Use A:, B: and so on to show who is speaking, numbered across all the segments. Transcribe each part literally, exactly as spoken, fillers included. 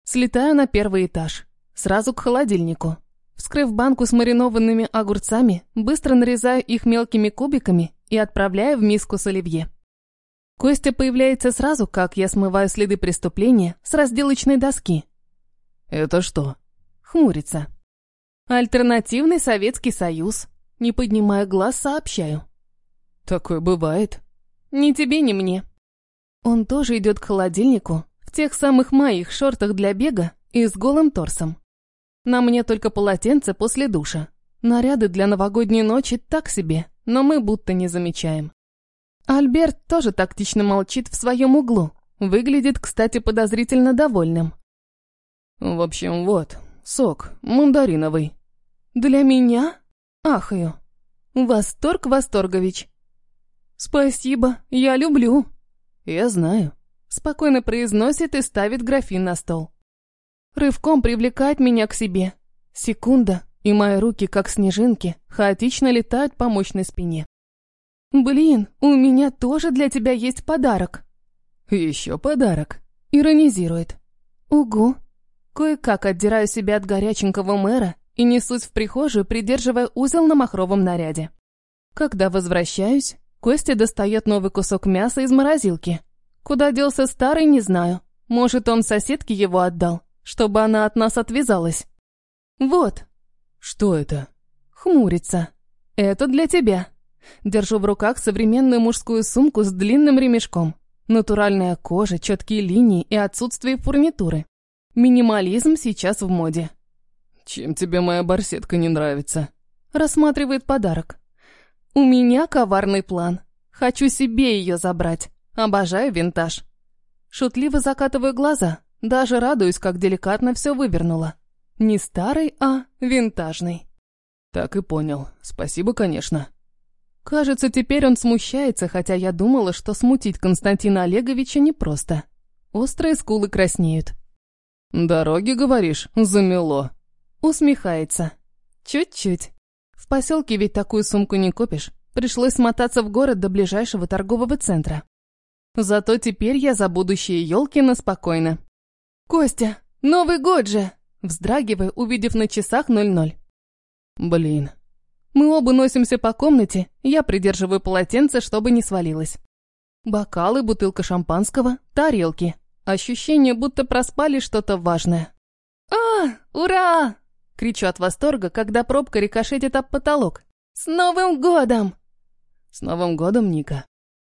A: Слетаю на первый этаж. Сразу к холодильнику. Вскрыв банку с маринованными огурцами, быстро нарезаю их мелкими кубиками и отправляю в миску с оливье. Костя появляется сразу, как я смываю следы преступления с разделочной доски.
B: «Это что?»
A: Хмурится. «Альтернативный Советский Союз». Не поднимая глаз, сообщаю.
B: «Такое бывает».
A: «Ни тебе, ни мне». Он тоже идет к холодильнику, в тех самых моих шортах для бега и с голым торсом. На мне только полотенце после душа. Наряды для новогодней ночи так себе, но мы будто не замечаем. Альберт тоже тактично молчит в своем углу. Выглядит, кстати, подозрительно довольным.
B: «В общем, вот, сок, мандариновый».
A: «Для меня?» Ахаю. «Восторг, Восторгович». «Спасибо, я люблю».
B: «Я знаю»,
A: — спокойно произносит и ставит графин на стол. Рывком привлекает меня к себе. Секунда, и мои руки, как снежинки, хаотично летают по мощной спине. «Блин, у меня тоже для тебя есть подарок».
B: «Еще подарок»,
A: — иронизирует. «Угу». Кое-как отдираю себя от горяченького мэра и несусь в прихожую, придерживая узел на махровом наряде. Когда возвращаюсь, Костя достает новый кусок мяса из морозилки. Куда делся старый, не знаю. Может, он соседке его отдал, чтобы она от нас отвязалась. «Вот».
B: «Что это?»
A: Хмурится. «Это для тебя». Держу в руках современную мужскую сумку с длинным ремешком. Натуральная кожа, четкие линии и отсутствие фурнитуры. Минимализм сейчас в моде.
B: «Чем тебе моя барсетка не нравится?»
A: Рассматривает подарок. «У меня коварный план. Хочу себе ее забрать. Обожаю винтаж». Шутливо закатываю глаза. Даже радуюсь, как деликатно все вывернула. Не старый, а винтажный.
B: «Так и понял. Спасибо, конечно».
A: Кажется, теперь он смущается, хотя я думала, что смутить Константина Олеговича непросто. Острые скулы краснеют.
B: «Дороги, говоришь, замело?»
A: Усмехается. Чуть-чуть. В поселке ведь такую сумку не купишь. Пришлось смотаться в город до ближайшего торгового центра. Зато теперь я за будущее Ёлкина спокойно. «Костя, Новый год же!» Вздрагиваю, увидев на часах ноль ноль.
B: «Блин».
A: Мы оба носимся по комнате, я придерживаю полотенце, чтобы не свалилось. Бокалы, бутылка шампанского, тарелки. Ощущение, будто проспали что-то важное. «А, ура!» — кричу от восторга, когда пробка рикошетит об потолок. «С Новым годом!»
B: «С Новым годом, Ника!»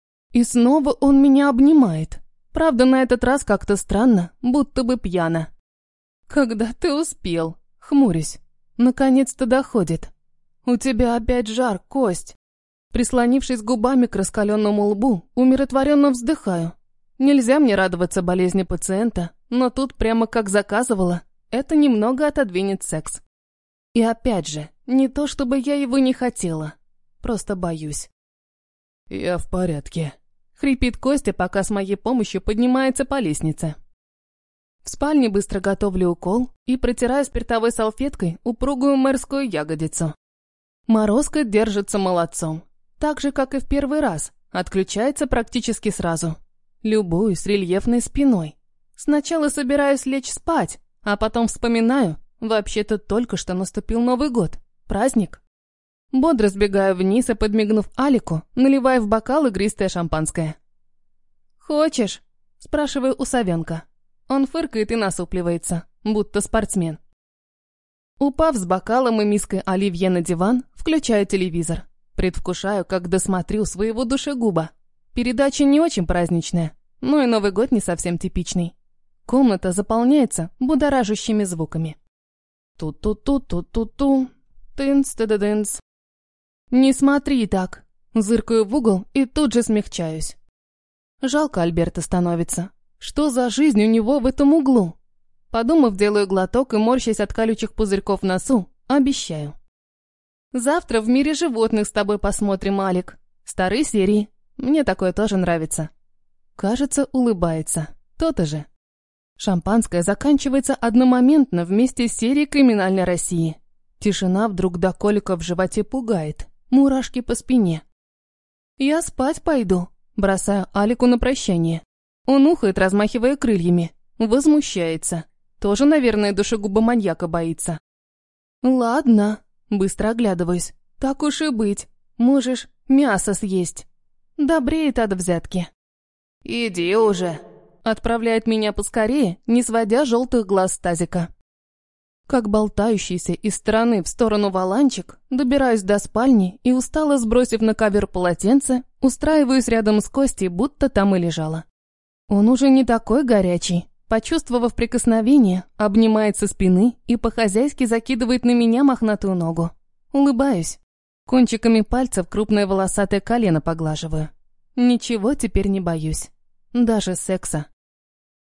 A: И снова он меня обнимает. Правда, на этот раз как-то странно, будто бы пьяно. «Когда ты успел?» — хмурюсь. Наконец-то доходит. «У тебя опять жар, Кость!» Прислонившись губами к раскаленному лбу, умиротворенно вздыхаю. Нельзя мне радоваться болезни пациента, но тут прямо как заказывала, это немного отодвинет секс. И опять же, не то чтобы я его не хотела, просто боюсь.
B: «Я в порядке»,
A: — хрипит Костя, пока с моей помощью поднимается по лестнице. В спальне быстро готовлю укол и протираю спиртовой салфеткой упругую мэрскую ягодицу. Морозко держится молодцом, так же, как и в первый раз, отключается практически сразу. Любуюсь рельефной спиной. Сначала собираюсь лечь спать, а потом вспоминаю, вообще-то только что наступил Новый год, праздник. Бодро сбегаю вниз и, подмигнув Алику, наливаю в бокал игристое шампанское. «Хочешь?» – спрашиваю у Савенка. Он фыркает и насупливается, будто спортсмен. Упав с бокалом и миской оливье на диван, включаю телевизор. Предвкушаю, как досмотрю своего душегуба. Передача не очень праздничная, но и Новый год не совсем типичный. Комната заполняется будоражащими звуками. Ту-ту-ту-ту-ту-ту, тынц-ты-да-дынц. «Не смотри так!» Зыркаю в угол и тут же смягчаюсь. Жалко Альберта становится. Что за жизнь у него в этом углу? Подумав, делаю глоток и, морщась от колючих пузырьков в носу, обещаю. Завтра в мире животных с тобой посмотрим, Алик. Старые серии. Мне такое тоже нравится. Кажется, улыбается. То-то же. Шампанское заканчивается одномоментно вместе с серией «Криминальной России». Тишина вдруг до колика в животе пугает. Мурашки по спине. «Я спать пойду», бросаю Алику на прощание. Он ухает, размахивая крыльями. Возмущается. Тоже, наверное, душегуба-маньяка боится. Ладно, быстро оглядываюсь. Так уж и быть. Можешь мясо съесть. Добреет от взятки. Иди уже. Отправляет меня поскорее, не сводя желтых глаз с тазика. Как болтающийся из стороны в сторону валанчик, добираюсь до спальни и, устало сбросив на ковер полотенце, устраиваюсь рядом с Костей, будто там и лежала. Он уже не такой горячий. Почувствовав прикосновение, обнимает со спины и по-хозяйски закидывает на меня мохнатую ногу. Улыбаюсь. Кончиками пальцев крупное волосатое колено поглаживаю. Ничего теперь не боюсь. Даже секса.